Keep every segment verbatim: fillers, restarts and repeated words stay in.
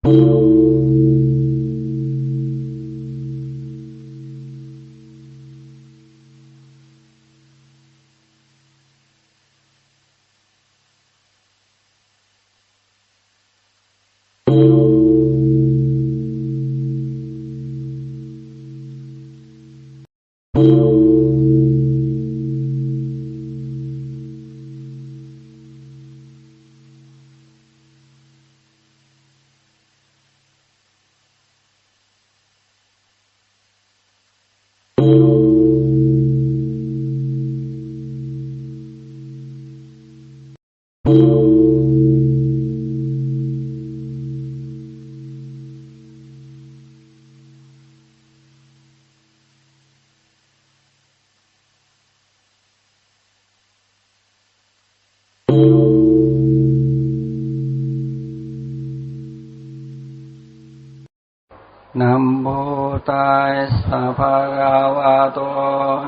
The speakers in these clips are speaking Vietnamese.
Nam mô Tassa Bhagavato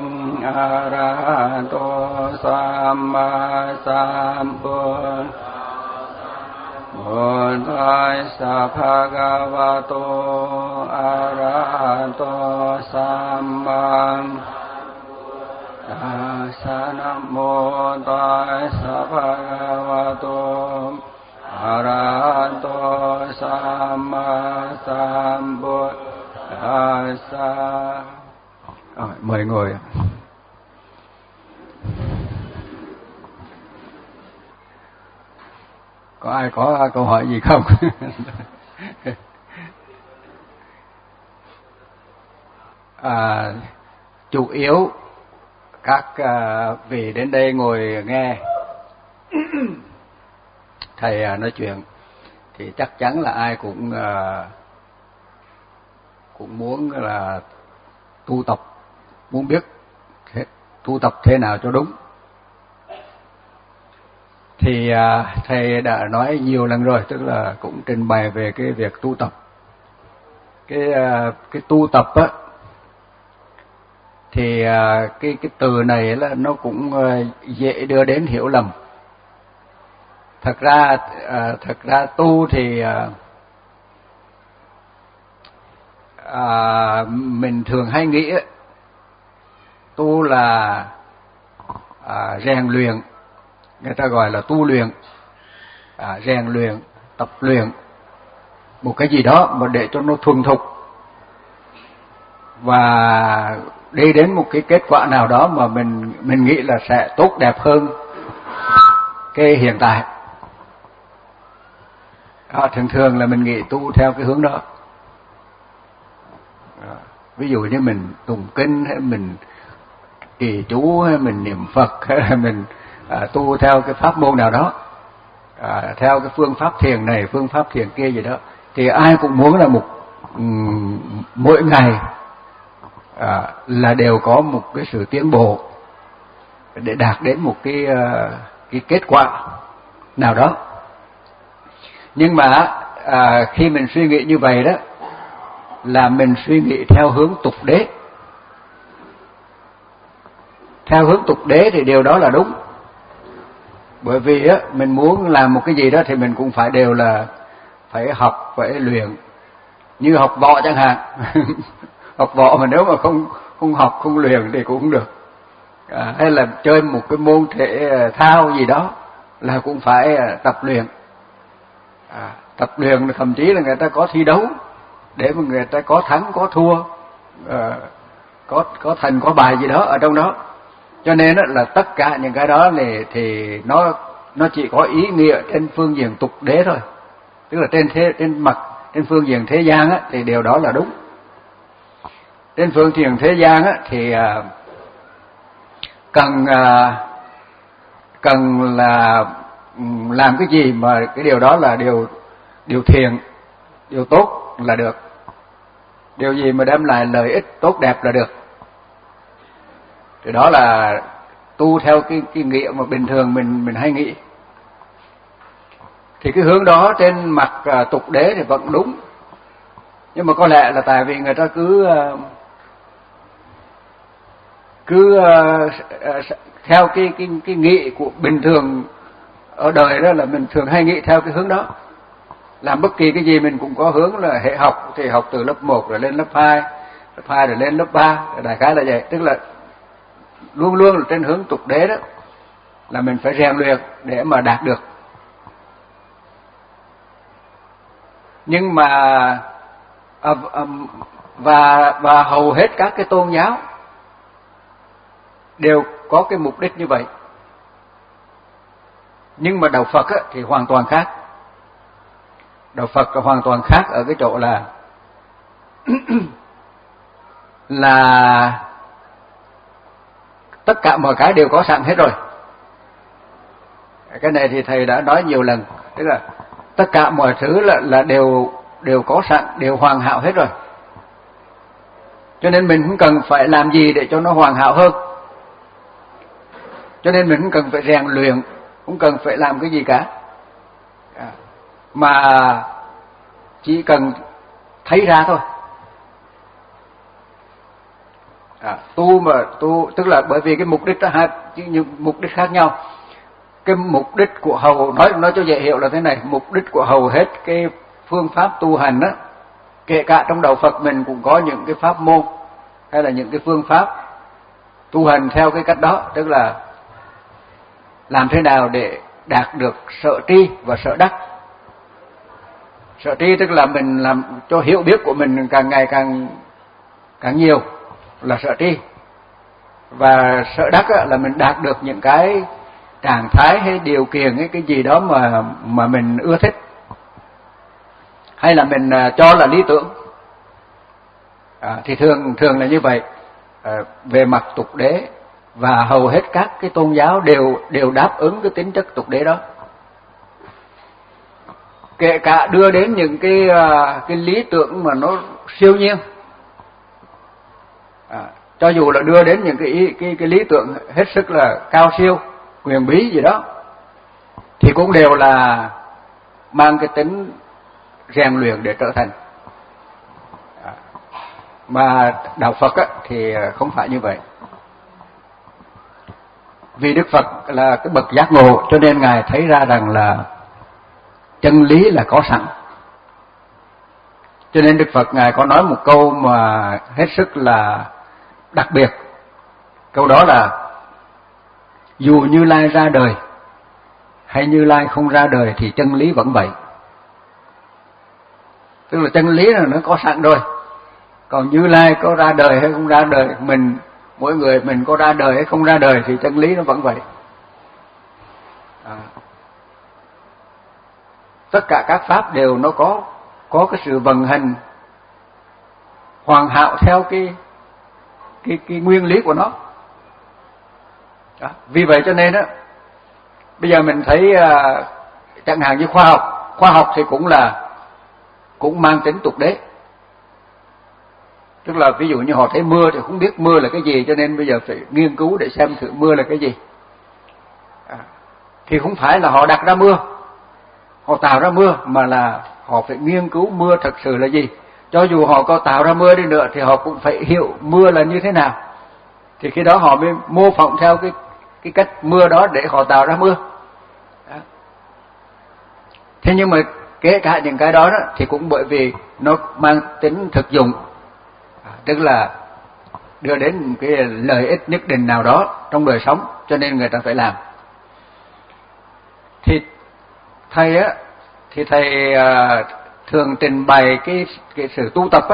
Arahato Samma Sambuddhassa. Nam mô Tassa Bhagavato Arahato Samma Sambuddhassa. Nam mô Tassa Bhagavato Arahato Samma Sambuddhassa. Rồi, mời ngồi. Có ai có câu hỏi gì không? à, chủ yếu các uh, vị đến đây ngồi nghe thầy nói chuyện thì chắc chắn là ai cũng uh, cũng muốn là tu tập, muốn biết thế, tu tập thế nào cho đúng. Thì uh, thầy đã nói nhiều lần rồi, tức là cũng trình bày về cái việc tu tập. Cái uh, cái tu tập á thì uh, cái cái từ này là nó cũng uh, dễ đưa đến hiểu lầm. Thật ra à, thật ra tu thì à, à, mình thường hay nghĩ tu là à, rèn luyện, người ta gọi là tu luyện, à, rèn luyện, tập luyện một cái gì đó mà để cho nó thuần thục và đi đến một cái kết quả nào đó mà mình mình nghĩ là sẽ tốt đẹp hơn cái hiện tại. À, thường thường là mình nghĩ tu theo cái hướng đó. À, ví dụ như mình tụng kinh hay mình trì chú hay mình niệm Phật hay là mình à, tu theo cái pháp môn nào đó, à, theo cái phương pháp thiền này, phương pháp thiền kia gì đó, thì ai cũng muốn là một um, mỗi ngày à, là đều có một cái sự tiến bộ để đạt đến một cái uh, cái kết quả nào đó. Nhưng mà à, khi mình suy nghĩ như vậy đó là mình suy nghĩ theo hướng tục đế. Theo hướng tục đế thì điều đó là đúng. Bởi vì á, mình muốn làm một cái gì đó thì mình cũng phải đều là phải học, phải luyện. Như học võ chẳng hạn. Học võ mà nếu mà không không học, không luyện thì cũng không được. À, hay là chơi một cái môn thể thao gì đó là cũng phải tập luyện. À, tập luyện thậm chí là người ta có thi đấu để mà người ta có thắng có thua, à, có có thành có bài gì đó ở trong đó. Cho nên đó là tất cả những cái đó này thì nó nó chỉ có ý nghĩa trên phương diện tục đế thôi, tức là trên thế trên mặt trên phương diện thế gian á, thì điều đó là đúng. Trên phương diện thế gian á, thì à, cần à, cần là làm cái gì mà cái điều đó là điều điều thiện, điều tốt là được. Điều gì mà đem lại lợi ích tốt đẹp là được. Thì đó là tu theo cái cái nghĩa mà bình thường mình mình hay nghĩ. Thì cái hướng đó trên mặt uh, tục đế thì vẫn đúng. Nhưng mà có lẽ là tại vì người ta cứ uh, cứ uh, uh, theo cái cái cái nghĩ của bình thường ở đời đó là mình thường hay nghĩ theo cái hướng đó. làm bất kỳ cái gì mình cũng có hướng là hệ học thì học từ lớp một rồi lên lớp hai, lớp hai rồi lên lớp ba, đại khái là vậy, tức là luôn luôn là trên hướng tục đế đó, là mình phải rèn luyện để mà đạt được. Nhưng mà à, à, và và hầu hết các cái tôn giáo đều có cái mục đích như vậy. Nhưng mà đạo Phật á, thì hoàn toàn khác. Đạo Phật là hoàn toàn khác ở cái chỗ là là tất cả mọi cái đều có sẵn hết rồi. Cái này thì thầy đã nói nhiều lần, tức là tất cả mọi thứ là là đều đều có sẵn, đều hoàn hảo hết rồi. Cho nên mình không cần phải làm gì để cho nó hoàn hảo hơn. Cho nên mình không cần phải rèn luyện, không cần phải làm cái gì cả, mà chỉ cần thấy ra thôi. À, tu mà tu tức là bởi vì cái mục đích đó hai những mục đích khác nhau. Cái mục đích của hầu nói nói cho dễ hiểu là thế này, mục đích của hầu hết cái phương pháp tu hành đó, kể cả trong đạo Phật mình cũng có những cái pháp môn hay là những cái phương pháp tu hành theo cái cách đó, tức là làm thế nào để đạt được sợ tri và sợ đắc. Sợ tri tức là mình làm cho hiểu biết của mình càng ngày càng càng nhiều là sợ tri, và sợ đắc là mình đạt được những cái trạng thái hay điều kiện hay cái gì đó mà mà mình ưa thích, hay là mình cho là lý tưởng. À, thì thường thường là như vậy. À, về mặt tục đế, và hầu hết các cái tôn giáo đều đều đáp ứng cái tính chất tục đế đó, kể cả đưa đến những cái cái lý tưởng mà nó siêu nhiên. À, cho dù là đưa đến những cái cái cái lý tưởng hết sức là cao siêu, quyền bí gì đó, thì cũng đều là mang cái tính rèn luyện để trở thành. À, mà đạo Phật á, thì không phải như vậy. Vì Đức Phật là cái bậc giác ngộ, cho nên Ngài thấy ra rằng là chân lý là có sẵn. Cho nên Đức Phật Ngài có nói một câu mà hết sức là đặc biệt. Câu đó là: dù Như Lai ra đời hay Như Lai không ra đời thì chân lý vẫn vậy. Tức là chân lý là nó có sẵn rồi. Còn Như Lai có ra đời hay không ra đời, mình mỗi người mình có ra đời hay không ra đời thì chân lý nó vẫn vậy. À, tất cả các pháp đều nó có có cái sự vận hành hoàn hảo theo cái cái cái nguyên lý của nó. Đó. Vì vậy cho nên á, bây giờ mình thấy uh, chẳng hạn như khoa học, khoa học thì cũng là cũng mang tính tục đế. Tức là ví dụ như họ thấy mưa thì không biết mưa là cái gì, cho nên bây giờ phải nghiên cứu để xem thử mưa là cái gì. À, thì không phải là họ đặt ra mưa, họ tạo ra mưa, mà là họ phải nghiên cứu mưa thật sự là gì. Cho dù họ có tạo ra mưa đi nữa thì họ cũng phải hiểu mưa là như thế nào. Thì khi đó họ mới mô phỏng theo cái cái cách mưa đó để họ tạo ra mưa. Đó. Thế nhưng mà kể cả những cái đó, đó thì cũng bởi vì nó mang tính thực dụng, à, tức là đưa đến một cái lợi ích nhất định nào đó trong đời sống, cho nên người ta phải làm. Thì thầy á, thì thầy à, thường trình bày cái cái sự tu tập á,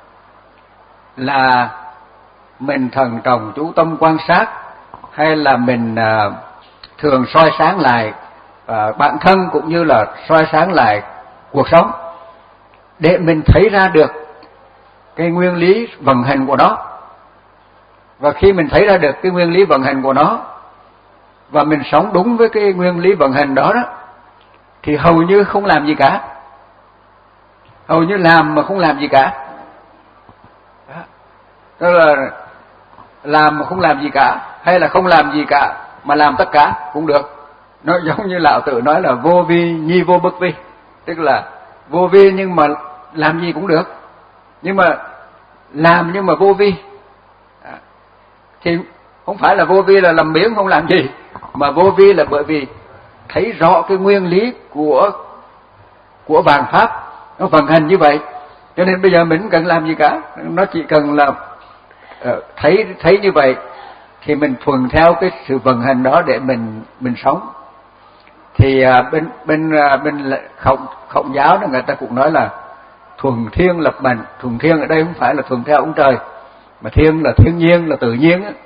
là mình thận trọng chú tâm quan sát, hay là mình à, thường soi sáng lại à, bản thân cũng như là soi sáng lại cuộc sống, để mình thấy ra được cái nguyên lý vận hành của nó. Và khi mình thấy ra được cái nguyên lý vận hành của nó và mình sống đúng với cái nguyên lý vận hành đó đó, thì hầu như không làm gì cả, hầu như làm mà không làm gì cả. Đó. Tức là làm mà không làm gì cả, hay là không làm gì cả mà làm tất cả cũng được. Nó giống như lão tử nói là vô vi nhi vô bất vi, tức là vô vi nhưng mà làm gì cũng được, nhưng mà làm nhưng mà vô vi. À, thì không phải là vô vi là làm biếng không làm gì, mà vô vi là bởi vì thấy rõ cái nguyên lý của của vạn pháp nó vận hành như vậy. Cho nên bây giờ mình không cần làm gì cả, nó chỉ cần là uh, thấy thấy như vậy thì mình thuần theo cái sự vận hành đó để mình mình sống. Thì uh, bên bên uh, bên khổng khổng giáo đó người ta cũng nói là thuần thiên lập mệnh. Thuần thiên ở đây không phải là thuần theo ông trời, mà thiên là thiên nhiên, là tự nhiên á.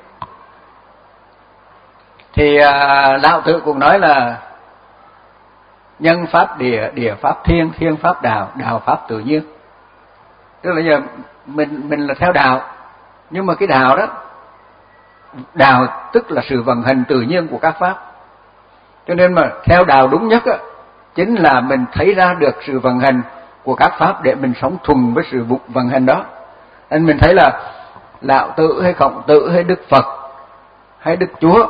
Thì uh, Lão Tử cũng nói là nhân pháp địa, địa pháp thiên, thiên pháp đạo, đạo pháp tự nhiên. Tức là giờ mình mình là theo đạo, nhưng mà cái đạo đó, đạo tức là sự vận hành tự nhiên của các pháp. Cho nên mà theo đạo đúng nhất á, chính là mình thấy ra được sự vận hành của các pháp để mình sống thuần với sự vận hành đó. Nên mình thấy là Lão Tử hay Khổng Tử hay Đức Phật hay Đức Chúa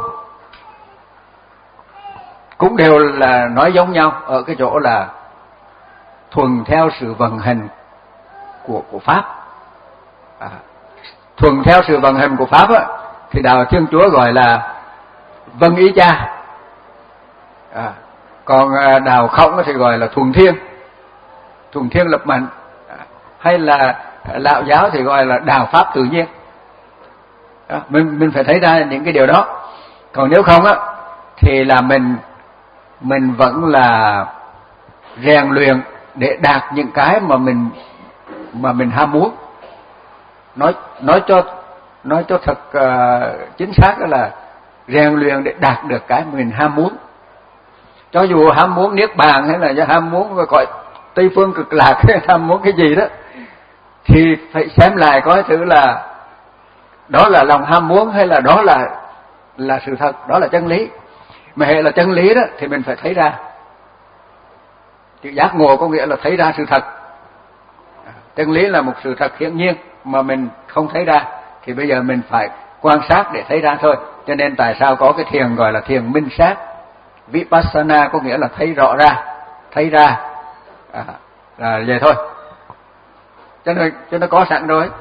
cũng đều là nói giống nhau ở cái chỗ là thuần theo sự vận hành của của pháp. À, thuần theo sự vận hành của pháp á, thì đạo Thiên Chúa gọi là vâng ý cha. À, còn đạo Khổng thì gọi là thuần thiên, thuần thiên lập mệnh. À, hay là Lão giáo thì gọi là đạo pháp tự nhiên. Đó, mình mình phải thấy ra những cái điều đó. Còn nếu không á thì là mình mình vẫn là rèn luyện để đạt những cái mà mình mà mình ham muốn. Nói nói cho nói cho thật uh, chính xác là rèn luyện để đạt được cái mình ham muốn. Cho dù ham muốn niết bàn hay là ham muốn gọi Tây phương cực lạc hay ham muốn cái gì đó thì phải xem lại coi thử là đó là lòng ham muốn hay là đó là là sự thật, đó là chân lý. Mà hệ là chân lý đó thì mình phải thấy ra. Chữ giác ngộ có nghĩa là thấy ra sự thật. Chân lý là một sự thật hiển nhiên mà mình không thấy ra, thì bây giờ mình phải quan sát để thấy ra thôi. Cho nên tại sao có cái thiền gọi là thiền minh sát, Vipassana có nghĩa là thấy rõ ra, thấy ra, à, là vậy thôi. Cho nên cho nó có sẵn rồi.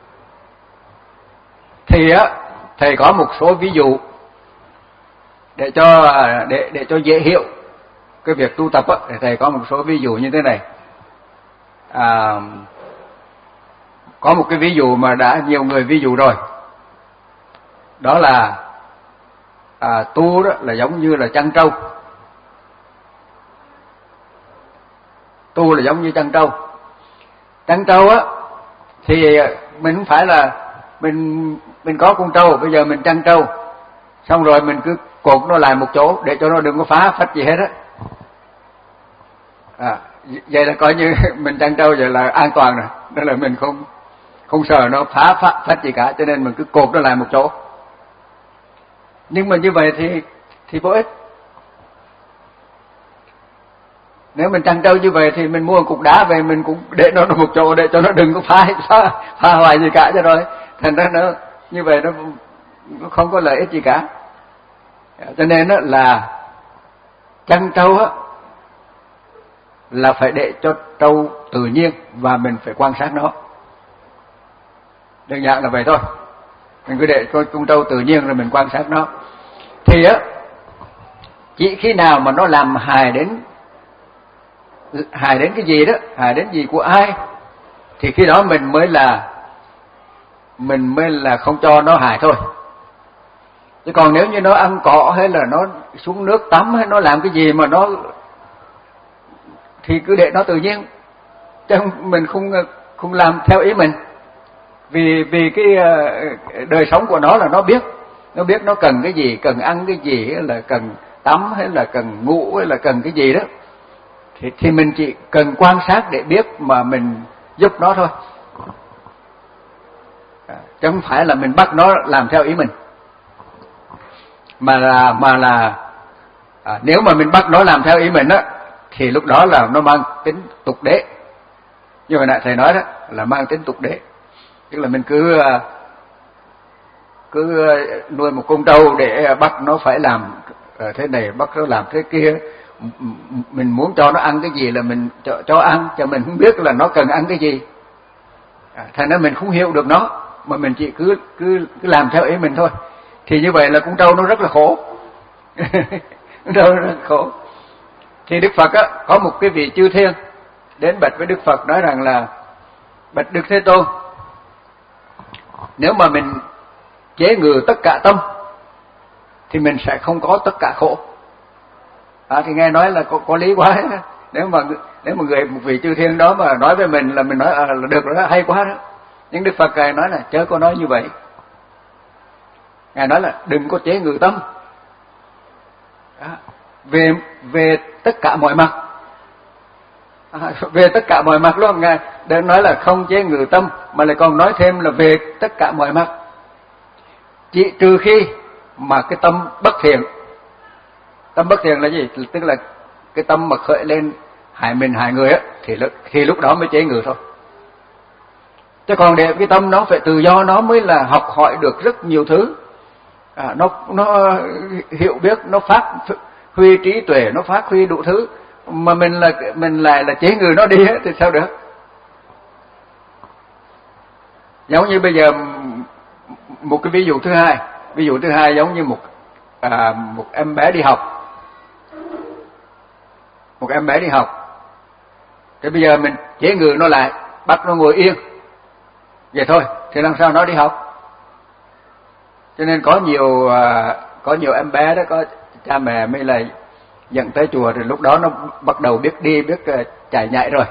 Thì á thầy có một số ví dụ để cho để để cho dễ hiểu cái việc tu tập á, thì thầy có một số ví dụ như thế này. À, có một cái ví dụ mà đã nhiều người ví dụ rồi, đó là à, tu đó là giống như là chăn trâu. Tu là giống như chăn trâu. Chăn trâu á thì mình không phải là mình mình có con trâu, bây giờ mình chăn trâu xong rồi mình cứ cột nó lại một chỗ để cho nó đừng có phá phách gì hết á. À, vậy là coi như mình chăn trâu vậy là an toàn rồi, đó là mình không không sợ nó phá phách, phách gì cả, cho nên mình cứ cột nó lại một chỗ. Nhưng mà như vậy thì thì vô ích. Nếu mình chăn trâu như vậy thì mình mua một cục đá về mình cũng để nó một chỗ để cho nó đừng có phá phá, phá hoại gì cả cho rồi. Thành ra nó như vậy nó, nó không có lợi ích gì cả. Cho nên đó là chăn trâu á là phải để cho trâu tự nhiên và mình phải quan sát nó. Đơn giản là vậy thôi. Mình cứ để cho con trâu tự nhiên rồi mình quan sát nó. Thì á chỉ khi nào mà nó làm hại đến hại đến cái gì đó, hại đến gì của ai, thì khi đó mình mới là mình mới là không cho nó hại thôi. Chứ còn nếu như nó ăn cỏ hay là nó xuống nước tắm hay nó làm cái gì mà nó thì cứ để nó tự nhiên, chứ mình không không làm theo ý mình. Vì vì cái đời sống của nó là nó biết, nó biết nó cần cái gì, cần ăn cái gì, hay là cần tắm hay là cần ngủ hay là cần cái gì đó, thì thì mình chỉ cần quan sát để biết mà mình giúp nó thôi, chứ không phải là mình bắt nó làm theo ý mình. Mà là mà là à, nếu mà mình bắt nó làm theo ý mình á thì lúc đó là nó mang tính tục đế. Như hồi nãy thầy nói đó là mang tính tục đế. Tức là mình cứ cứ nuôi một con trâu để bắt nó phải làm thế này, bắt nó làm thế kia. Mình muốn cho nó ăn cái gì là mình cho, cho ăn, cho mình không biết là nó cần ăn cái gì. À, thành ra mình không hiểu được nó, mà mình chỉ cứ cứ cứ làm theo ý mình thôi. Thì như vậy là con trâu nó rất là khổ. Con trâu nó rất là khổ. Thì Đức Phật á, có một cái vị chư thiên đến bạch với Đức Phật nói rằng là: bạch Đức Thế Tôn, nếu mà mình chế ngự tất cả tâm thì mình sẽ không có tất cả khổ. À, thì nghe nói là có, có lý quá. Nếu mà nếu mà người một vị chư thiên đó mà nói với mình là mình nói à, là được rồi đó, hay quá đó. Nhưng Đức Phật Ngài nói là chớ có nói như vậy. Ngài nói là đừng có chế ngự tâm. Đó. Về về tất cả mọi mặt. À, về tất cả mọi mặt luôn. Ngài đừng nói là không chế ngự tâm, mà lại còn nói thêm là về tất cả mọi mặt. Chỉ trừ khi mà cái tâm bất thiện. Tâm bất thiện là gì? Tức là cái tâm mà khởi lên hại mình hại người á, thì thì lúc đó mới chế ngự thôi. Chứ còn để cái tâm nó phải tự do, nó mới là học hỏi được rất nhiều thứ. À, nó nó hiểu biết, nó phát huy trí tuệ, nó phát huy đủ thứ, mà mình là mình lại là chế ngự nó đi á, thì sao được? Giống như bây giờ một cái ví dụ thứ hai, ví dụ thứ hai giống như một à, một em bé đi học. Một em bé đi học. Thế bây giờ mình chế ngự nó lại, bắt nó ngồi yên. Vậy thôi, thì làm sao nó đi học? Cho nên có nhiều có nhiều em bé đó, có cha mẹ mới là dẫn tới chùa, rồi lúc đó nó bắt đầu biết đi, biết chạy nhảy rồi.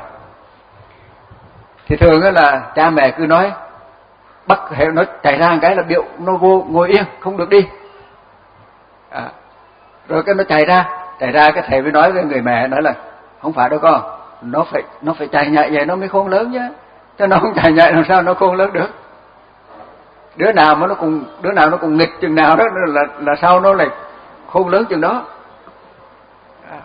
Thì thường đó là cha mẹ cứ nói, bắt hệ nó chạy ra một cái là biểu nó vô ngồi yên, không được đi. À, rồi cái nó chạy ra, chạy ra cái thầy mới nói với người mẹ, nói là không phải đâu con, nó phải nó phải chạy nhảy vậy nó mới khôn lớn chứ. Chứ nó không chạy nhảy làm sao nó khôn lớn được. Đứa nào mà nó cùng đứa nào nó cùng nghịch chừng nào đó là là sao nó lại khôn lớn chừng đó. À,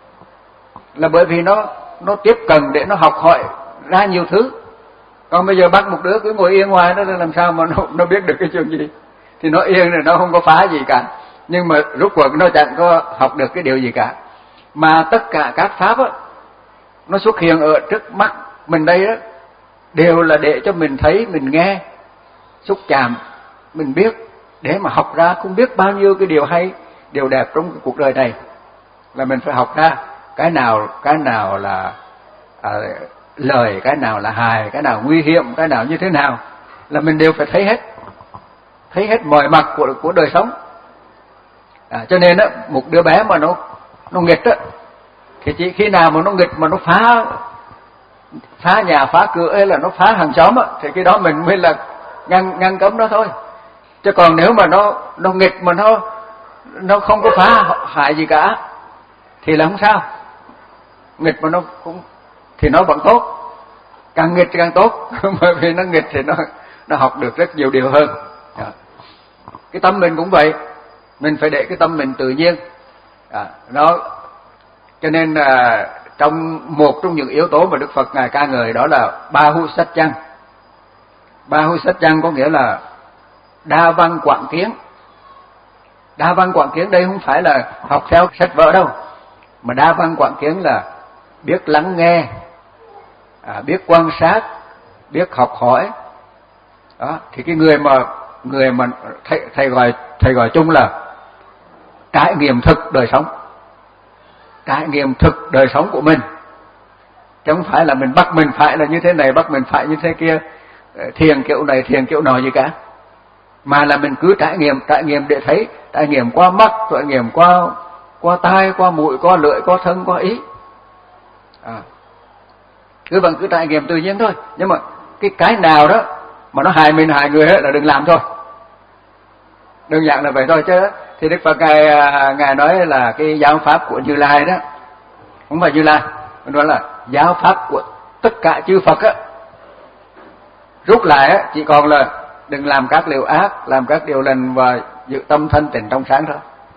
là bởi vì nó nó tiếp cận để nó học hỏi ra nhiều thứ. Còn bây giờ bắt một đứa cứ ngồi yên ngoài đó làm sao mà nó nó biết được cái chuyện gì. Thì nó yên rồi nó không có phá gì cả, nhưng mà rốt cuộc nó chẳng có học được cái điều gì cả. Mà tất cả các pháp á, nó xuất hiện ở trước mắt mình đây đó, đều là để cho mình thấy, mình nghe, xúc chạm, mình biết, để mà học ra không biết bao nhiêu cái điều hay, điều đẹp trong cái cuộc đời này. Là mình phải học ra cái nào cái nào là à, lời, cái nào là hài, cái nào nguy hiểm, cái nào như thế nào, là mình đều phải thấy hết, thấy hết mọi mặt của của đời sống. À, cho nên á, một đứa bé mà nó nó nghịch á, thì chỉ khi nào mà nó nghịch mà nó phá phá nhà phá cửa hay là nó phá hàng xóm á, thì cái đó mình mới là ngăn ngăn cấm nó thôi. Chứ còn nếu mà nó nó nghịch mà nó nó không có phá hại gì cả thì là không sao. Nghịch mà nó cũng thì nó vẫn tốt, càng nghịch càng tốt. Bởi vì nó nghịch thì nó nó học được rất nhiều điều hơn. À, cái tâm mình cũng vậy, mình phải để cái tâm mình tự nhiên. À, nó cho nên à, trong một trong những yếu tố mà Đức Phật ngài ca ngợi đó là ba hu sát chăng. Ba hu sát chăng có nghĩa là đa văn quảng kiến. Đa văn quảng kiến đây không phải là học theo sách vở đâu, mà đa văn quảng kiến là biết lắng nghe, à, biết quan sát, biết học hỏi. Đó, thì cái người mà người mà thầy, thầy gọi thầy gọi chung là trải nghiệm thực đời sống, trải nghiệm thực đời sống của mình, chứ không phải là mình bắt mình phải là như thế này, bắt mình phải như thế kia, thiền kiểu này thiền kiểu nọ gì cả, mà là mình cứ trải nghiệm, trải nghiệm để thấy, trải nghiệm qua mắt, trải nghiệm qua qua tai, qua mũi, qua lưỡi, qua thân, qua ý. À, cứ bằng cứ trải nghiệm tự nhiên thôi. Nhưng mà cái cái nào đó mà nó hại mình hại người hết là đừng làm thôi. Đơn giản là vậy thôi. Chứ thì Đức Phật ngài ngài nói là cái giáo pháp của Như Lai đó, không phải Như Lai, nó là giáo pháp của tất cả chư Phật á. Rút lại á, chỉ còn là đừng làm các điều ác, làm các điều lành và giữ tâm thanh tịnh trong sáng thôi.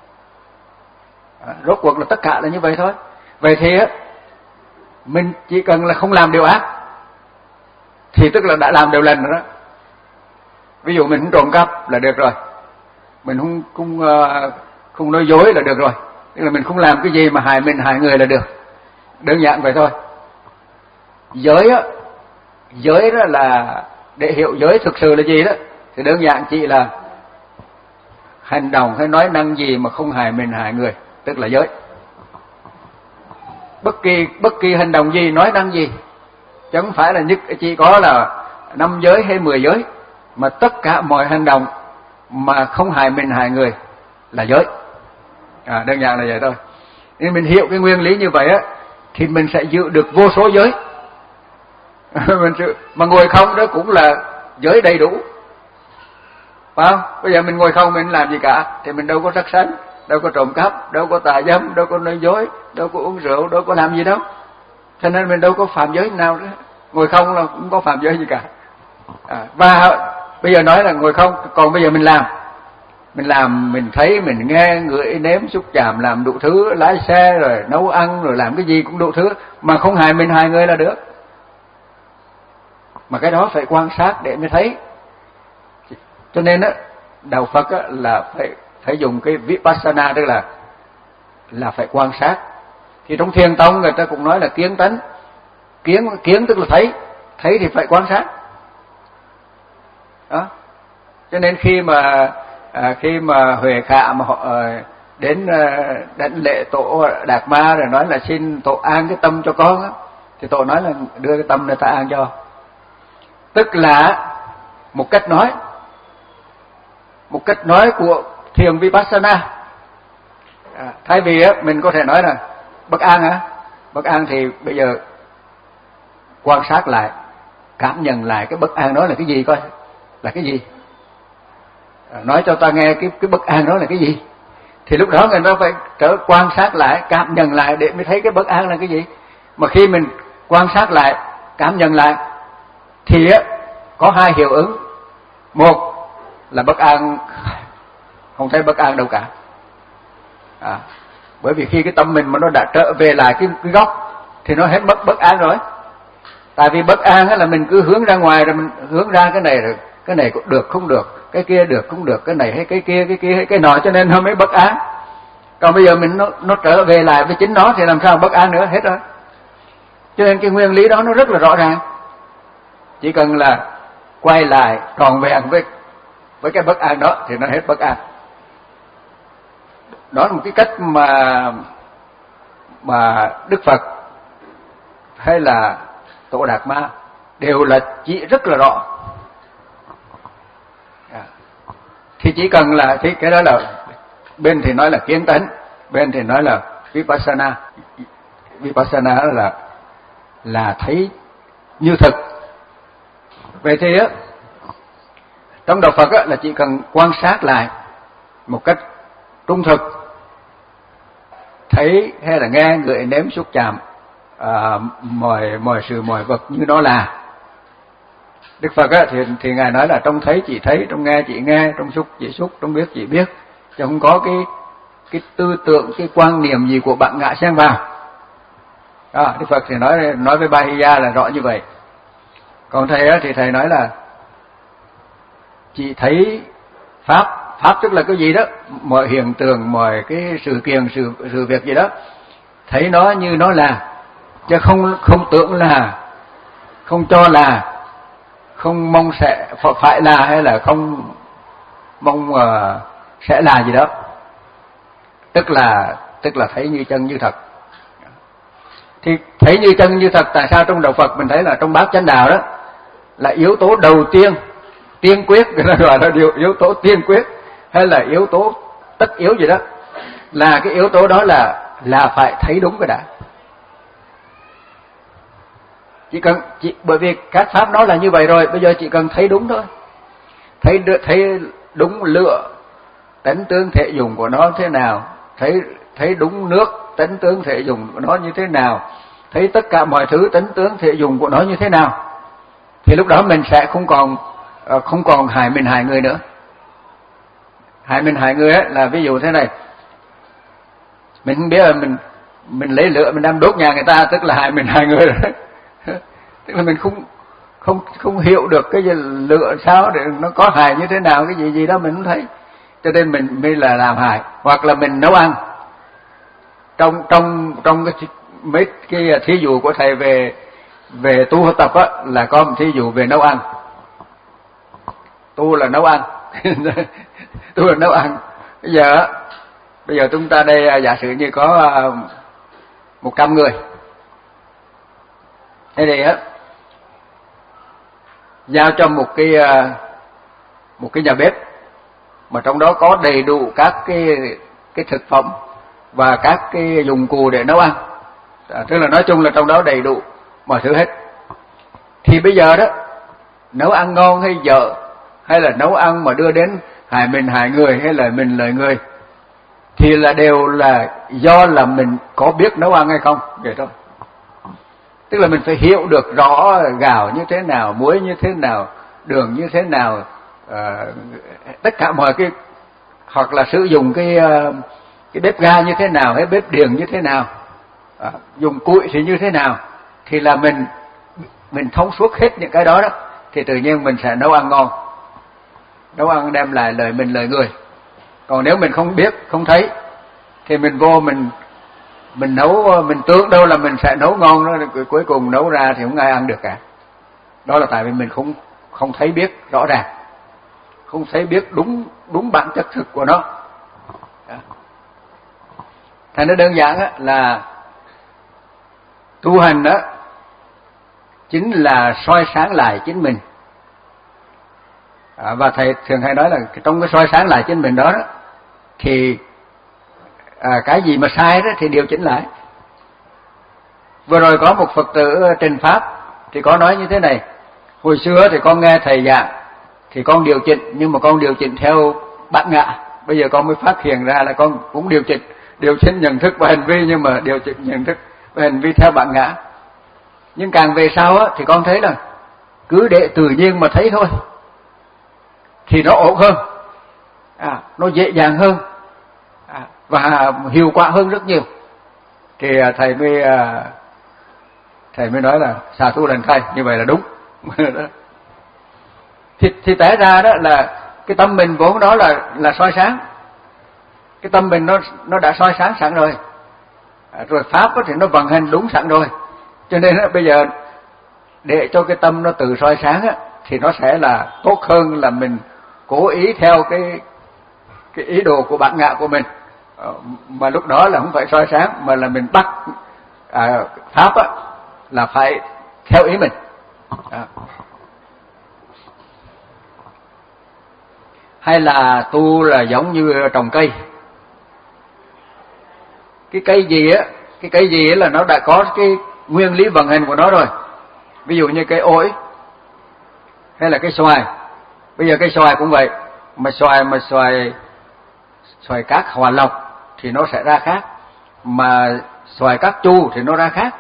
À, rốt cuộc là tất cả là như vậy thôi. Vậy thì á, mình chỉ cần là không làm điều ác thì tức là đã làm điều lành rồi đó. Ví dụ mình không trộm cắp là được rồi, mình không không không nói dối là được rồi, tức là mình không làm cái gì mà hại mình hại người là được. Đơn giản vậy thôi. Giới á, giới đó là để hiểu giới thực sự là gì đó, thì đơn giản chỉ là hành động hay nói năng gì mà không hại mình hại người, tức là giới. bất kỳ bất kỳ hành động gì, nói năng gì, chứ không phải là nhất chỉ có là năm giới hay mười giới, mà tất cả mọi hành động mà không hại mình hại người là giới. À, đơn giản là vậy thôi. Nên mình hiểu cái nguyên lý như vậy á, thì mình sẽ giữ được vô số giới. Mình sự, mà ngồi không đó cũng là giới đầy đủ, phải không? Bây giờ mình ngồi không mình làm gì cả, thì mình đâu có sát sanh, đâu có trộm cắp, đâu có tà dâm, đâu có nói dối, đâu có uống rượu, đâu có làm gì đâu. Cho nên mình đâu có phạm giới nào nữa. Ngồi không là không có phạm giới gì cả. À, và bây giờ nói là ngồi không, còn bây giờ mình làm. Mình làm, mình thấy, mình nghe, ngửi, nếm, xúc chạm, làm đủ thứ, lái xe rồi nấu ăn rồi làm cái gì cũng đủ thứ, mà không hại mình hại người là được. Mà cái đó phải quan sát để mới thấy. Cho nên á, đạo Phật á, là phải phải dùng cái vipassana, tức là là phải quan sát. Thì trong Thiền tông người ta cũng nói là kiến tánh. Kiến kiến tức là thấy, thấy thì phải quan sát. Đó. Cho nên khi mà à, khi mà Huệ Khả mà họ à, đến à, đến lễ tổ Đạt Ma rồi nói là xin tổ an cái tâm cho con á, thì tổ nói là đưa cái tâm này ta an cho. Tức là một cách nói, một cách nói của thiền vipassana. À, thay vì á, mình có thể nói là bất an hả? Bất an thì bây giờ quan sát lại, cảm nhận lại cái bất an đó là cái gì coi, là cái gì? À, nói cho ta nghe cái cái bất an đó là cái gì? Thì lúc đó người ta phải trở quan sát lại, cảm nhận lại để mới thấy cái bất an là cái gì. Mà khi mình quan sát lại, cảm nhận lại thì á có hai hiệu ứng. Một là bất an, không thấy bất an đâu cả. À, bởi vì khi cái tâm mình mà nó đã trở về lại cái, cái gốc thì nó hết bất bất an rồi. Tại vì bất an là mình cứ hướng ra ngoài, rồi mình hướng ra cái này rồi cái này cũng được không được, cái kia được không được, cái này hay cái kia, cái kia hay cái nọ, cho nên nó mới bất an. Còn bây giờ mình nó nó trở về lại với chính nó thì làm sao bất an nữa, hết rồi. Cho nên cái nguyên lý đó nó rất là rõ ràng. Chỉ cần là quay lại tròn vẹn với với cái bất an đó thì nó hết bất an. Đó là một cái cách mà mà Đức Phật hay là Tổ Đạt Ma đều là chỉ rất là rõ. À, thì chỉ cần là thì cái đó là bên thì nói là kiến tánh, bên thì nói là vipassana. Vipassana là là thấy như thực. Vậy thì á, trong đạo Phật á, là chỉ cần quan sát lại một cách trung thực, thấy hay là nghe, ngửi, nếm, xúc chạm à, mọi mọi sự mọi vật như nó là. Đức Phật á, thì thì ngài nói là trong thấy chỉ thấy, trong nghe chỉ nghe, trong xúc chỉ xúc, trong biết chỉ biết, chứ không có cái cái tư tưởng, cái quan niệm gì của bạn ngã xen vào. Đó, Đức Phật thì nói nói với Bahiya là rõ như vậy. Còn thầy á, thì thầy nói là chỉ thấy pháp, pháp tức là cái gì đó, mọi hiện tượng, mọi cái sự kiện, sự sự việc gì đó, thấy nó như nó là, chứ không không tưởng là, không cho là, không mong sẽ phải là, hay là không mong uh, sẽ là gì đó. Tức là tức là thấy như chân như thật. Thì thấy như chân như thật, tại sao trong đạo Phật mình thấy là trong bát chánh đạo đó là yếu tố đầu tiên, tiên quyết, người ta gọi là điều yếu tố tiên quyết hay là yếu tố tất yếu gì đó, là cái yếu tố đó là là phải thấy đúng cái đã. Chỉ cần chỉ, bởi vì các pháp nó là như vậy rồi, bây giờ chỉ cần thấy đúng thôi. Thấy thấy đúng lựa, tánh tướng thể dùng của nó thế nào, thấy thấy đúng nước, tánh tướng thể dùng của nó như thế nào, thấy tất cả mọi thứ tánh tướng thể dùng của nó như thế nào, thì lúc đó mình sẽ không còn không còn hại mình hại người nữa. Hại mình hại người ấy là ví dụ thế này, mình không biết là mình mình lấy lửa mình đem đốt nhà người ta, tức là hại mình hại người rồi. Tức là mình không không không hiểu được cái gì lửa sao để nó có hại như thế nào, cái gì gì đó mình không thấy, cho nên mình mới là làm hại. Hoặc là mình nấu ăn, trong trong trong cái mấy cái thí dụ của thầy về về tu tập á, là có một thí dụ về nấu ăn. Tu là nấu ăn. Tu là nấu ăn. Bây giờ bây giờ chúng ta đây giả sử như có một trăm người, Thế thì á, giao cho một cái một cái nhà bếp mà trong đó có đầy đủ các cái cái thực phẩm và các cái dụng cụ để nấu ăn, à, tức là nói chung là trong đó đầy đủ mọi thứ hết. Thì bây giờ đó, nấu ăn ngon hay dở, hay là nấu ăn mà đưa đến hại mình hại người hay là mình lợi người, thì là đều là do là mình có biết nấu ăn hay không, vậy thôi. Tức là mình phải hiểu được rõ gạo như thế nào, muối như thế nào, đường như thế nào, à, tất cả mọi cái, hoặc là sử dụng cái cái bếp ga như thế nào, hay bếp điện như thế nào, à, dùng củi thì như thế nào, thì là mình mình thông suốt hết những cái đó đó, thì tự nhiên mình sẽ nấu ăn ngon, nấu ăn đem lại lợi mình lợi người. Còn nếu mình không biết, không thấy, thì mình vô mình mình nấu, mình tưởng đâu là mình sẽ nấu ngon đó, cuối cùng nấu ra thì không ai ăn được cả. Đó là tại vì mình không không thấy biết rõ ràng, không thấy biết đúng đúng bản chất thực của nó. Thành nó đơn giản á, là tu hành đó chính là soi sáng lại chính mình. À, và thầy thường hay nói là trong cái soi sáng lại chính mình đó, đó thì à, cái gì mà sai đó thì điều chỉnh lại. Vừa rồi có một Phật tử trình pháp thì có nói như thế này: hồi xưa thì con nghe thầy giảng thì con điều chỉnh, nhưng mà con điều chỉnh theo bản ngã. Bây giờ con mới phát hiện ra là con cũng điều chỉnh, điều chỉnh nhận thức và hành vi, nhưng mà điều chỉnh nhận thức và hành vi theo bản ngã. Nhưng càng về sau á, thì con thấy là cứ để tự nhiên mà thấy thôi thì nó ổn hơn, à, nó dễ dàng hơn, à, và hiệu quả hơn rất nhiều. Thì thầy mới thầy mới nói là xà tu lần thầy, như vậy là đúng. thì, thì té ra đó là cái tâm mình vốn đó là là soi sáng, cái tâm mình nó nó đã soi sáng sẵn rồi, à, rồi pháp thì nó vận hành đúng sẵn rồi. Cho nên đó, bây giờ để cho cái tâm nó tự soi sáng á, thì nó sẽ là tốt hơn là mình cố ý theo cái cái ý đồ của bản ngã của mình, mà lúc đó là không phải soi sáng, mà là mình bắt à, pháp á, là phải theo ý mình. À. Hay là tu là giống như trồng cây. Cái cây gì á, cái cây gì á là nó đã có cái nguyên lý vận hành của nó rồi. Ví dụ như cây ổi hay là cây xoài. Bây giờ cây xoài cũng vậy, mà xoài mà xoài xoài cát hòa lộc thì nó sẽ ra khác, mà xoài cát chu thì nó ra khác.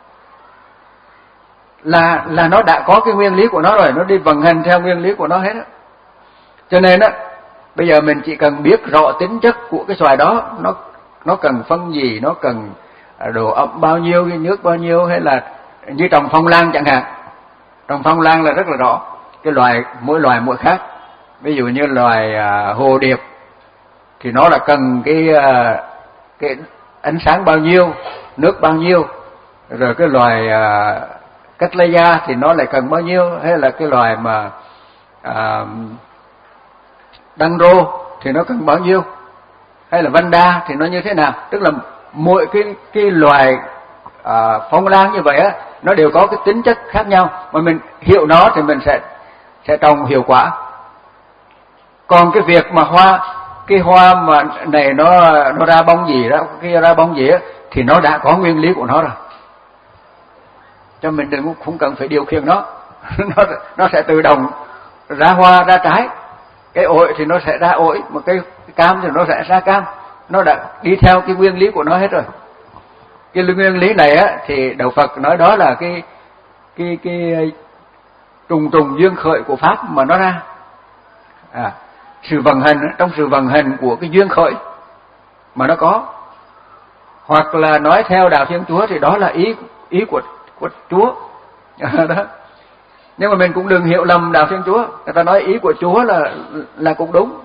Là là nó đã có cái nguyên lý của nó rồi, nó đi vận hành theo nguyên lý của nó hết á. Cho nên á, bây giờ mình chỉ cần biết rõ tính chất của cái xoài đó, nó nó cần phân gì, nó cần độ ẩm bao nhiêu, nước bao nhiêu, hay là như trồng phong lan chẳng hạn. Trồng phong lan là rất là rõ, cái loài mỗi loài mỗi khác. Ví dụ như loài à, hồ điệp thì nó là cần cái à, cái ánh sáng bao nhiêu, nước bao nhiêu. Rồi cái loài à, cách lây da thì nó lại cần bao nhiêu, hay là cái loài mà à, đăng rô thì nó cần bao nhiêu, hay là vanda thì nó như thế nào. Tức là mỗi cái cái loài à, phong lan như vậy á, nó đều có cái tính chất khác nhau, mà mình hiểu nó thì mình sẽ sẽ trồng hiệu quả. Còn cái việc mà hoa, cái hoa mà này nó nó ra bông gì đó, kia ra bông gì á, thì nó đã có nguyên lý của nó rồi, cho mình đừng không cần phải điều khiển nó. nó nó sẽ tự động ra hoa ra trái. Cái ổi thì nó sẽ ra ổi, mà cái cam thì nó sẽ ra cam. Nó đã đi theo cái nguyên lý của nó hết rồi. Cái nguyên lý này á thì Đạo Phật nói đó là cái cái cái trùng trùng duyên khởi của pháp mà nó ra. À, sự vận hành, trong sự vận hành của cái duyên khởi mà nó có. Hoặc là nói theo đạo Thiên Chúa thì đó là ý ý của của Chúa. Đó. Nhưng mà mình cũng đừng hiểu lầm đạo Thiên Chúa. Người ta nói ý của Chúa là là cũng đúng.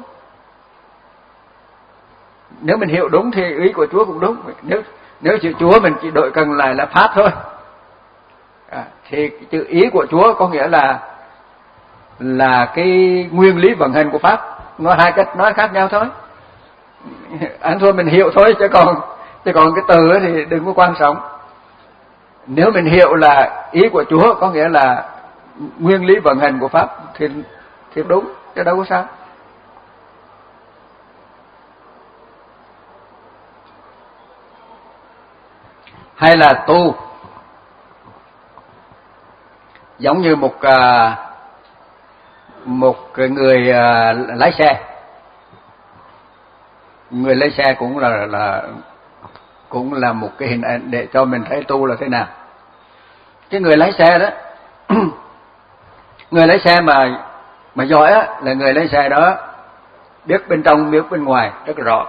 Nếu mình hiểu đúng thì ý của Chúa cũng đúng. Nếu nếu chữ Chúa mình chỉ đổi cần lại là pháp thôi, à, thì chữ ý của Chúa có nghĩa là là cái nguyên lý vận hành của pháp. Nói hai cách nói khác nhau thôi. Ăn thôi mình hiểu thôi, chứ còn chứ còn cái từ thì đừng có quan trọng. Nếu mình hiểu là ý của Chúa có nghĩa là nguyên lý vận hành của pháp thì thì đúng, chứ đâu có sao. Hay là tu giống như một à, một người à, lái xe. Người lái xe cũng là là cũng là một cái hình ảnh để cho mình thấy tu là thế nào. Cái người lái xe đó người lái xe mà mà giỏi á, là người lái xe đó biết bên trong biết bên ngoài rất rõ,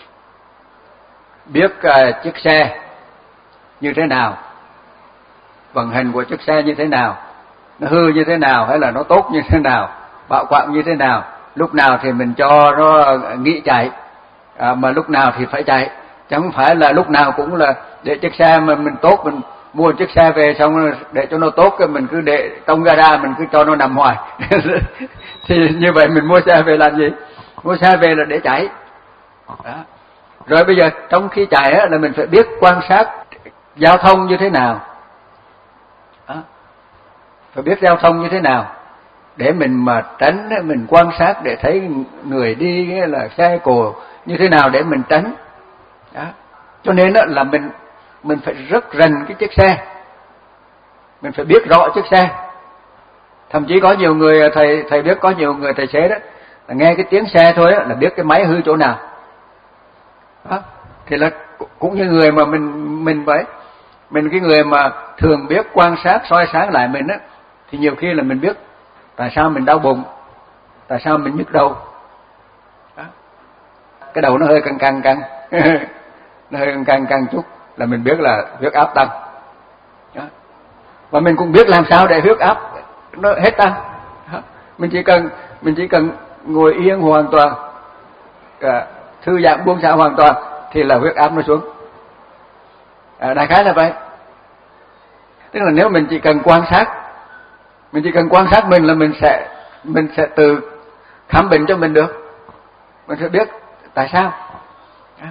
biết uh, chiếc xe như thế nào, vận hành của chiếc xe như thế nào, nó hư như thế nào hay là nó tốt như thế nào, bạo quạng như thế nào, lúc nào thì mình cho nó nghỉ chạy, à, mà lúc nào thì phải chạy, chứ không phải là lúc nào cũng là để chiếc xe mà mình tốt, mình mua chiếc xe về xong để cho nó tốt cái mình cứ để trong gara mình cứ cho nó nằm hoài. Thì như vậy mình mua xe về làm gì? Mua xe về là để chạy. Đó. Rồi bây giờ trong khi chạy á, là mình phải biết quan sát giao thông như thế nào. Đó. Phải biết giao thông như thế nào để mình mà tránh, mình quan sát để thấy người đi là xe cộ như thế nào để mình tránh. Đó. Cho nên đó là mình mình phải rất rành cái chiếc xe, mình phải biết rõ chiếc xe. Thậm chí có nhiều người thầy thầy biết có nhiều người tài xế đó là nghe cái tiếng xe thôi đó, là biết cái máy hư chỗ nào. Đó. Thì là cũng như người mà mình mình vậy, mình cái người mà thường biết quan sát soi sáng lại mình á, thì nhiều khi là mình biết tại sao mình đau bụng, tại sao mình nhức đầu. Đó. Cái đầu nó hơi căng căng căng, nó hơi căng căng căng chút là mình biết là huyết áp tăng. Đó. Và mình cũng biết làm sao để huyết áp nó hết tăng. Đó. Mình chỉ cần mình chỉ cần ngồi yên hoàn toàn, à, thư giãn buông xả hoàn toàn thì là huyết áp nó xuống. À, đại khái là vậy. Tức là nếu mình chỉ cần quan sát, mình chỉ cần quan sát mình là mình sẽ mình sẽ tự khám bệnh cho mình được. Mình sẽ biết tại sao. Đó.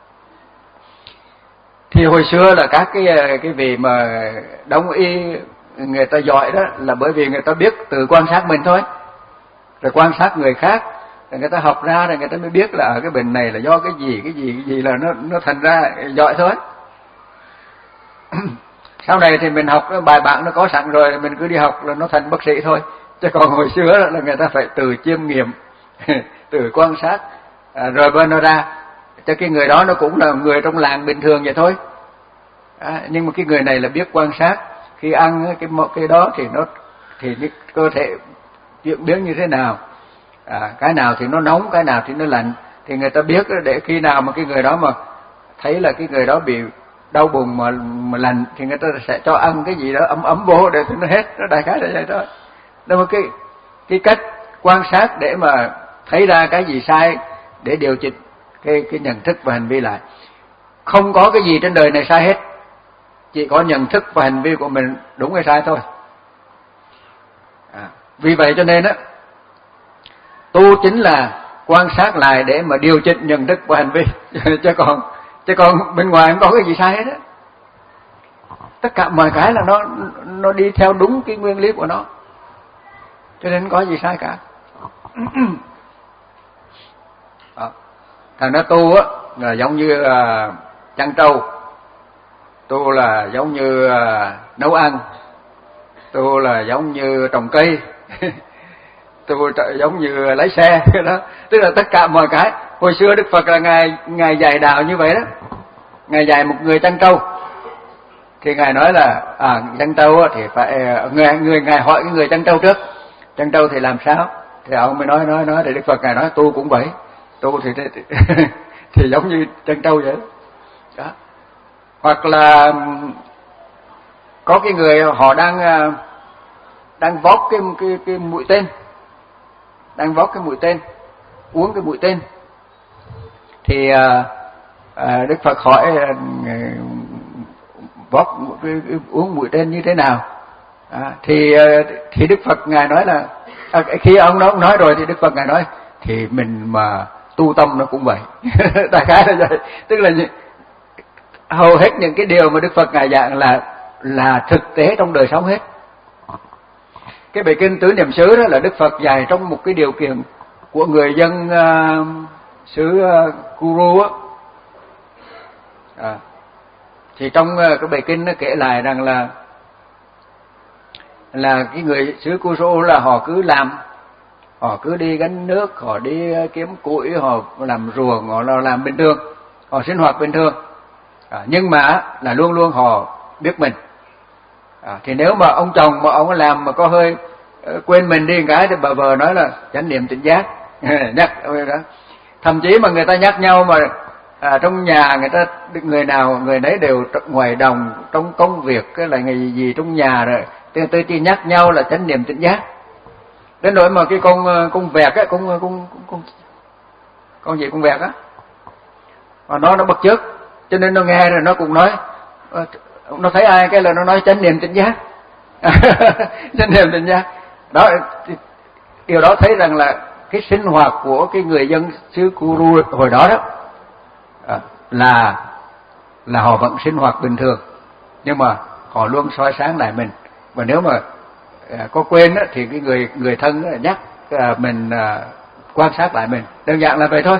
Thì hồi xưa là các cái cái vị mà đông y người ta giỏi đó là bởi vì người ta biết từ quan sát mình thôi, rồi quan sát người khác, rồi người ta học ra rồi người ta mới biết là ở cái bệnh này là do cái gì cái gì cái gì là nó nó thành ra giỏi thôi. Sau này thì mình học bài bản nó có sẵn rồi, mình cứ đi học là nó thành bác sĩ thôi. Chứ còn hồi xưa là người ta phải từ chiêm nghiệm, từ quan sát, à, rồi bên nó ra. Cho cái người đó nó cũng là người trong làng bình thường vậy thôi. À, nhưng mà cái người này là biết quan sát, khi ăn cái cái đó thì nó thì cái cơ thể chuyển biến như thế nào, à, cái nào thì nó nóng, cái nào thì nó lạnh, thì người ta biết để khi nào mà cái người đó mà thấy là cái người đó bị đau bụng mà mà lạnh thì người ta sẽ cho ăn cái gì đó ấm ấm vô để cho nó hết. Nó đại khái là vậy thôi. Đó là cái cái cách quan sát để mà thấy ra cái gì sai để điều chỉnh cái cái nhận thức và hành vi lại. Không có cái gì trên đời này sai hết, chỉ có nhận thức và hành vi của mình đúng hay sai thôi. À, vì vậy cho nên á, tu chính là quan sát lại để mà điều chỉnh nhận thức và hành vi. chứ còn chứ còn bên ngoài không có cái gì sai hết á. Tất cả mọi cái là nó nó đi theo đúng cái nguyên lý của nó, cho nên không có gì sai cả. À, thằng đó tu á là giống như à, chăn trâu, tu là giống như à, nấu ăn, tu là giống như trồng cây, tu giống như lái xe đó. Tức là tất cả mọi cái. Hồi xưa Đức Phật là ngài ngài dạy đạo như vậy đó. Ngài dạy một người chăn trâu thì ngài nói là à chăn trâu thì phải người người ngài hỏi cái người chăn trâu trước, chăn trâu thì làm sao, thì ông mới nói nói nói thì Đức Phật ngài nói tu cũng vậy, tu thì thì, thì giống như chăn trâu vậy đó. Hoặc là có cái người họ đang đang vót cái cái cái mũi tên, đang vót cái mũi tên, uống cái mũi tên, thì à, à, Đức Phật hỏi à, vót cái, cái, uống mũi tên như thế nào, à, thì thì Đức Phật ngài nói là à, khi ông đó ông nói rồi thì Đức Phật ngài nói thì mình mà tu tâm nó cũng vậy. Đại khái là vậy. Tức là hầu hết những cái điều mà Đức Phật ngài giảng là là thực tế trong đời sống hết. Cái bài kinh Tứ Niệm xứ đó là Đức Phật dạy trong một cái điều kiện của người dân uh, xứ uh, Kuru á. À, thì trong uh, cái bài kinh nó kể lại rằng là là cái người xứ Kuru là họ cứ làm, họ cứ đi gánh nước, họ đi kiếm củi, họ làm ruộng, họ làm bình thường, họ sinh hoạt bình thường. À, nhưng mà là luôn luôn họ biết mình. À, thì nếu mà ông chồng mà ông làm mà có hơi uh, quên mình đi một cái thì bà vợ nói là chánh niệm tỉnh giác nhắc đó. Thậm chí mà người ta nhắc nhau mà à, trong nhà người ta người nào người nấy đều ngoài đồng trong công việc cái là ngày gì, gì trong nhà rồi tôi tôi chỉ nhắc nhau là chánh niệm tỉnh giác. Đến nỗi mà cái con con vẹt á, con con con con gì con vẹt á, mà nó nó bắt chước, cho nên nó nghe rồi nó cũng nói, nó thấy ai cái là nó nói chánh niệm tỉnh giác. Chánh niệm tỉnh giác đó. Điều đó thấy rằng là cái sinh hoạt của cái người dân xứ Kuru hồi đó đó à, là là họ vẫn sinh hoạt bình thường, nhưng mà họ luôn soi sáng lại mình. Và nếu mà à, có quên đó, thì cái người người thân đó nhắc à, mình à, quan sát lại mình, đơn giản là vậy thôi.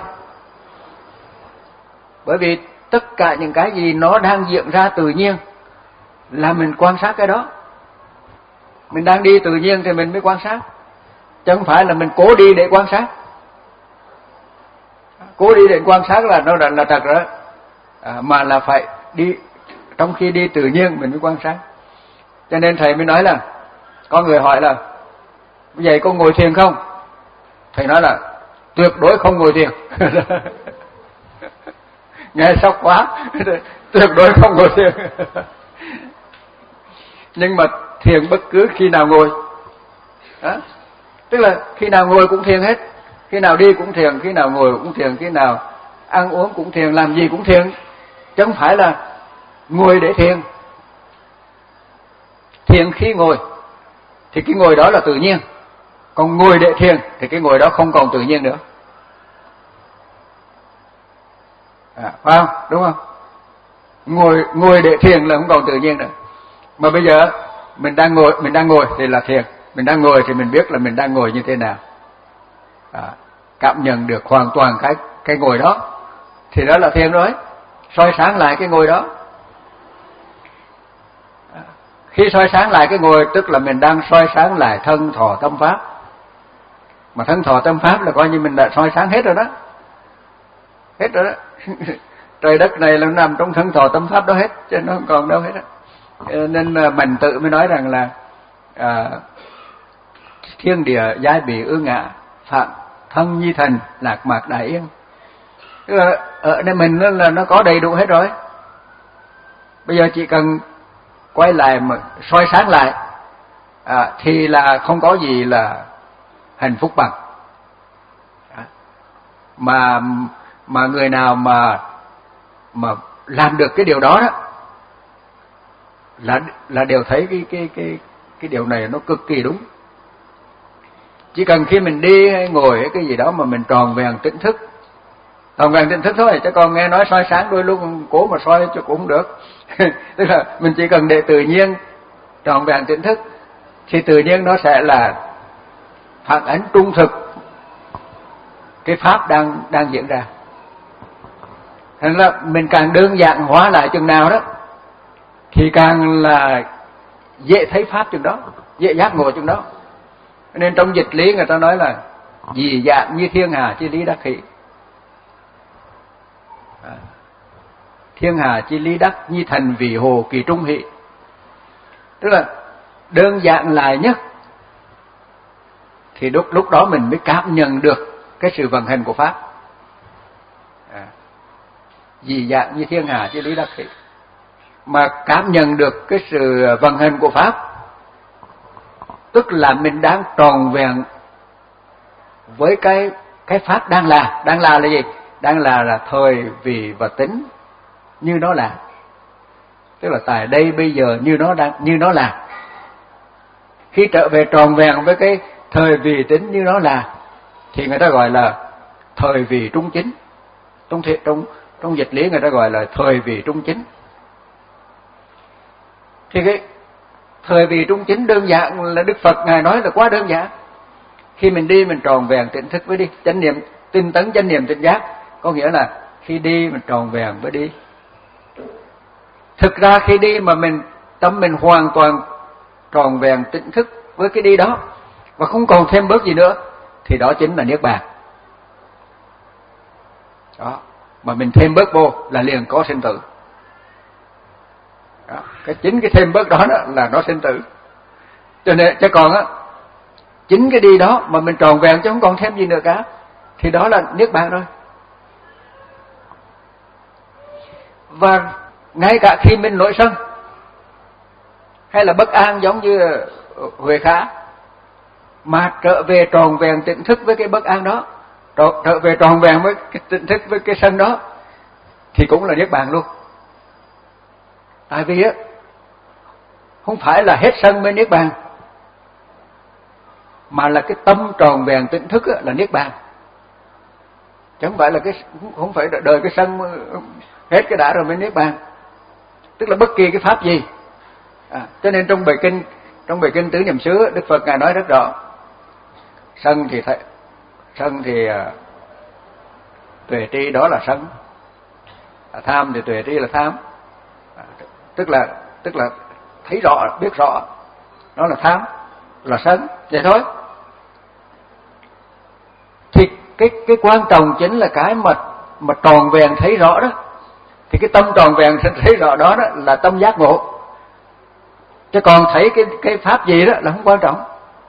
Bởi vì tất cả những cái gì nó đang diễn ra tự nhiên là mình quan sát cái đó. Mình đang đi tự nhiên thì mình mới quan sát, chứ không phải là mình cố đi để quan sát. Cố đi để quan sát là nó là, là thật rồi, à, mà là phải đi trong khi đi tự nhiên mình mới quan sát. Cho nên thầy mới nói là có người hỏi là vậy có ngồi thiền không? Thầy nói là tuyệt đối không ngồi thiền. Nghe sốc quá. Tuyệt đối không ngồi thiền. Nhưng mà thiền bất cứ khi nào ngồi đó. Tức là khi nào ngồi cũng thiền hết, khi nào đi cũng thiền, khi nào ngồi cũng thiền, khi nào ăn uống cũng thiền, làm gì cũng thiền, chứ không phải là ngồi để thiền. Thiền khi ngồi thì cái ngồi đó là tự nhiên, còn ngồi để thiền thì cái ngồi đó không còn tự nhiên nữa. À, phải không? Đúng không? Ngồi ngồi để thiền là không còn tự nhiên nữa. Mà bây giờ mình đang ngồi, mình đang ngồi thì là thiền. Mình đang ngồi thì mình biết là mình đang ngồi như thế nào. À, cảm nhận được hoàn toàn cái cái ngồi đó thì đó là thiền rồi. Soi sáng lại cái ngồi đó. À, khi soi sáng lại cái ngồi tức là mình đang soi sáng lại thân thọ tâm pháp. Mà thân thọ tâm pháp là coi như mình đã soi sáng hết rồi đó. Hết rồi đó. Trời đất này là nằm trong thân thọ tâm pháp đó hết, chứ nó không còn đâu hết đó. Nên mình tự mới nói rằng là à, thiên địa giai bị ư ngã, phạm thân nhi thần, lạc mạc đại yên. Tức là ở nơi mình nó là nó có đầy đủ hết rồi. Bây giờ chỉ cần quay lại mà soi sáng lại à, thì là không có gì là hạnh phúc bằng. À, mà mà người nào mà mà làm được cái điều đó đó là là đều thấy cái cái cái cái điều này nó cực kỳ đúng. Chỉ cần khi mình đi hay ngồi hay cái gì đó mà mình tròn vẹn tỉnh thức, tròn vẹn tỉnh thức thôi, chứ còn nghe nói soi sáng đôi lúc cố mà soi cho cũng không được. Tức là mình chỉ cần để tự nhiên tròn vẹn tỉnh thức thì tự nhiên nó sẽ là phản ánh trung thực cái pháp đang đang diễn ra. Thành là mình càng đơn giản hóa lại chừng nào đó thì càng là dễ thấy pháp chừng đó, dễ giác ngộ chừng đó. Nên trong dịch lý người ta nói là dị dạng như thiên hà chi lý đắc hỷ. À, thiên hà chi lý đắc như thành vị hồ kỳ trung hỷ. Tức là đơn giản lại nhất thì lúc lúc đó mình mới cảm nhận được cái sự vận hành của pháp. À, dị dạng như thiên hà chi lý đắc hỷ. Mà cảm nhận được cái sự vận hành của pháp tức là mình đang tròn vẹn với cái cái pháp đang là. Đang là là gì? Đang là là thời vị và tính như nó là. Tức là tại đây bây giờ như nó đang như nó là. Khi trở về tròn vẹn với cái thời vị tính như nó là thì người ta gọi là thời vị trung chính. Trong trong trong dịch lý người ta gọi là thời vị trung chính. Thì cái thời vị trung chính đơn giản là Đức Phật Ngài nói là quá đơn giản. Khi mình đi mình tròn vẹn tỉnh thức với đi, chánh niệm tinh tấn, chánh niệm tỉnh giác, có nghĩa là khi đi mình tròn vẹn với đi. Thực ra khi đi mà mình tâm mình hoàn toàn tròn vẹn tỉnh thức với cái đi đó và không còn thêm bớt gì nữa, thì đó chính là niết bàn. Đó, mà mình thêm bớt vô là liền có sinh tử. Đó, cái chính cái thêm bớt đó, đó là nó sinh tử. Cho nên chứ còn á, chính cái đi đó mà mình tròn vẹn chứ không còn thêm gì nữa cả, thì đó là niết bàn rồi. Và ngay cả khi mình nổi sân hay là bất an giống như Huệ Khả, mà trở về tròn vẹn tỉnh thức với cái bất an đó, trở về tròn vẹn với cái tỉnh thức với cái sân đó, thì cũng là niết bàn luôn. Tại vì á, không phải là hết sân mới niết bàn, mà là cái tâm tròn vẹn tỉnh thức á, là niết bàn. Chứ không phải là cái không phải đời cái sân hết cái đã rồi mới niết bàn. Tức là bất kỳ cái pháp gì. À, cho nên trong bài kinh trong bài kinh Tứ Niệm xứ, Đức Phật Ngài nói rất rõ. Sân thì thấy, sân thì uh, tuệ tri đó là sân. À, tham thì tuệ tri là tham. À, tức là tức là thấy rõ, biết rõ đó là tham, là sân, vậy thôi. Thì cái cái quan trọng chính là cái mà mà tròn vẹn thấy rõ đó. Thì cái tâm tròn vẹn thấy rõ đó, đó là tâm giác ngộ. Chứ còn thấy cái cái pháp gì đó là không quan trọng.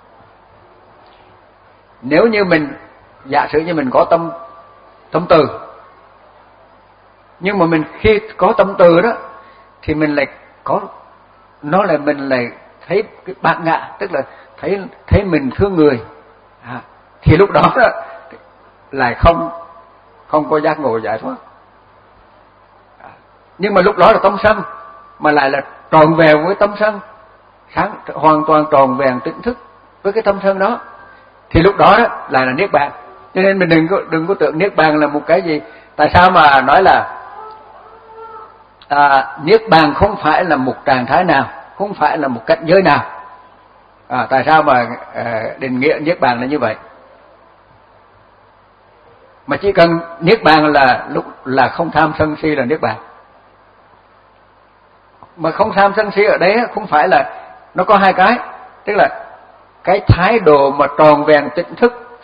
Nếu như mình giả sử như mình có tâm tâm từ, nhưng mà mình khi có tâm từ đó thì mình lại có nó là mình lại thấy cái bát ngã, tức là thấy thấy mình thương người, à, thì lúc đó, đó lại không không có giác ngộ giải thoát. À, nhưng mà lúc đó là tâm sân, mà lại là tròn vẹn với tâm sân, sáng hoàn toàn tròn vẹn tỉnh thức với cái tâm sân đó, thì lúc đó, đó là là niết bàn. Cho nên mình đừng có đừng có tưởng niết bàn là một cái gì. Tại sao mà nói là à, niết bàn không phải là một trạng thái nào, không phải là một cảnh giới nào. À, tại sao mà à, định nghĩa niết bàn là như vậy? Mà chỉ cần niết bàn là lúc là không tham sân si là niết bàn. Mà không tham sân si ở đấy không phải là nó có hai cái, tức là cái thái độ mà tròn vẹn tỉnh thức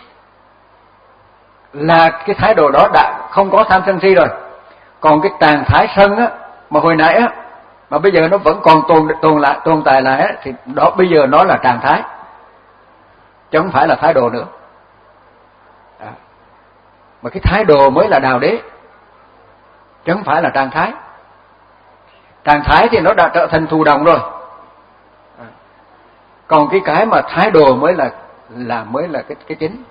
là cái thái độ đó đã không có tham sân si rồi. Còn cái trạng thái sân á mà hồi nãy á, mà bây giờ nó vẫn còn tồn tồn lại tồn tại lại á, thì đó bây giờ nó là trạng thái, chứ không phải là thái độ nữa. À, mà cái thái độ mới là đạo đế, chứ không phải là trạng thái. Trạng thái thì nó đã trở thành thụ động rồi. À, còn cái cái mà thái độ mới là là mới là cái cái chính.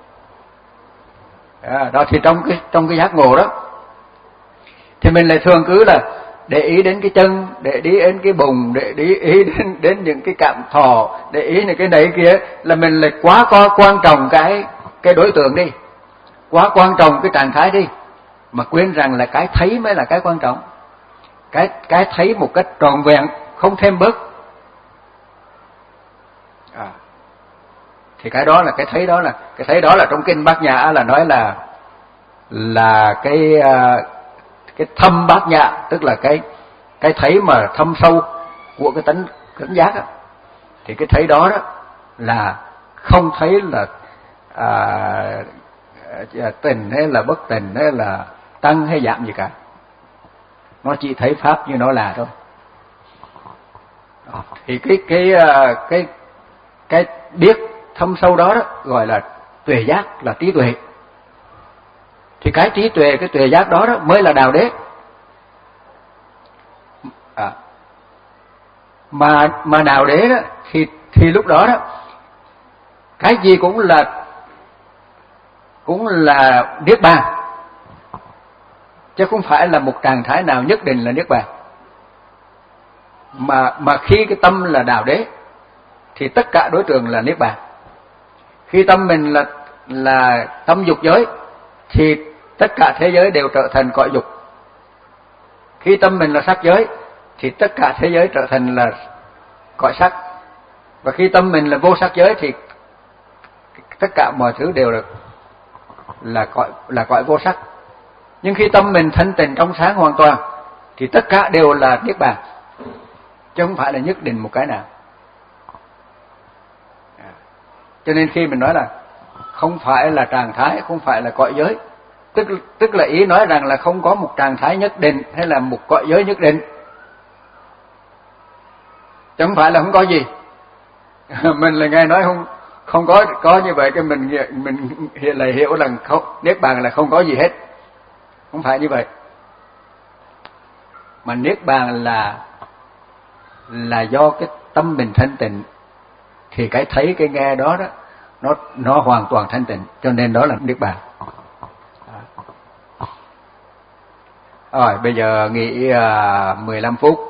À, đó thì trong cái trong cái giác ngộ đó thì mình lại thường cứ là để ý đến cái chân, để ý đến cái bụng, để ý đến đến những cái cảm thọ, để ý những cái đấy kia, là mình lại quá có quan trọng cái cái đối tượng đi, quá quan trọng cái trạng thái đi, mà quên rằng là cái thấy mới là cái quan trọng. Cái cái thấy một cách trọn vẹn, không thêm bớt. À, thì cái đó là cái thấy đó là cái thấy đó là trong kinh Bát Nhã là nói là là cái cái thâm bát nhã, tức là cái cái thấy mà thâm sâu của cái tánh cảnh giác đó. Thì cái thấy đó đó là không thấy là à, tình hay là bất tình hay là tăng hay giảm gì cả, nó chỉ thấy pháp như nó là thôi. Thì cái cái cái cái biết thâm sâu đó, đó gọi là tuệ giác, là trí tuệ. Thì cái trí tuệ, cái tuệ giác đó, đó mới là đạo đế. À, mà mà đạo đế đó thì thì lúc đó đó cái gì cũng là cũng là niết bàn, chứ không phải là một trạng thái nào nhất định là niết bàn. Mà mà khi cái tâm là đạo đế thì tất cả đối tượng là niết bàn. Khi tâm mình là là tâm dục giới thì tất cả thế giới đều trở thành cõi dục. Khi tâm mình là sắc giới thì tất cả thế giới trở thành là cõi sắc. Và khi tâm mình là vô sắc giới thì tất cả mọi thứ đều là là cõi là cõi vô sắc. Nhưng khi tâm mình thanh tịnh trong sáng hoàn toàn thì tất cả đều là niết bàn, chứ không phải là nhất định một cái nào. Cho nên khi mình nói là không phải là trạng thái, không phải là cõi giới, tức tức là ý nói rằng là không có một trạng thái nhất định hay là một cõi giới nhất định, chứ không phải là không có gì. Mình là nghe nói không không có có như vậy cái mình mình lại hiểu rằng không, niết bàn là không có gì hết. Không phải như vậy. Mà niết bàn là là do cái tâm mình thanh tịnh, thì cái thấy cái nghe đó đó nó nó hoàn toàn thanh tịnh, cho nên đó là niết bàn. Rồi bây giờ nghỉ uh, mười lăm phút.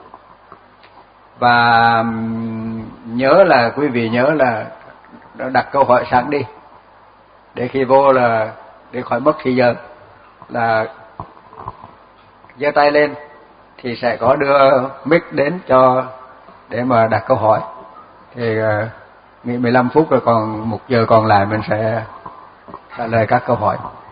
Và nhớ là quý vị nhớ là đặt câu hỏi sẵn đi, để khi vô là để khỏi mất thời giờ, là giơ tay lên thì sẽ có đưa mic đến cho để mà đặt câu hỏi. Thì uh, nghỉ mười lăm phút rồi, còn một giờ còn lại mình sẽ trả lời các câu hỏi.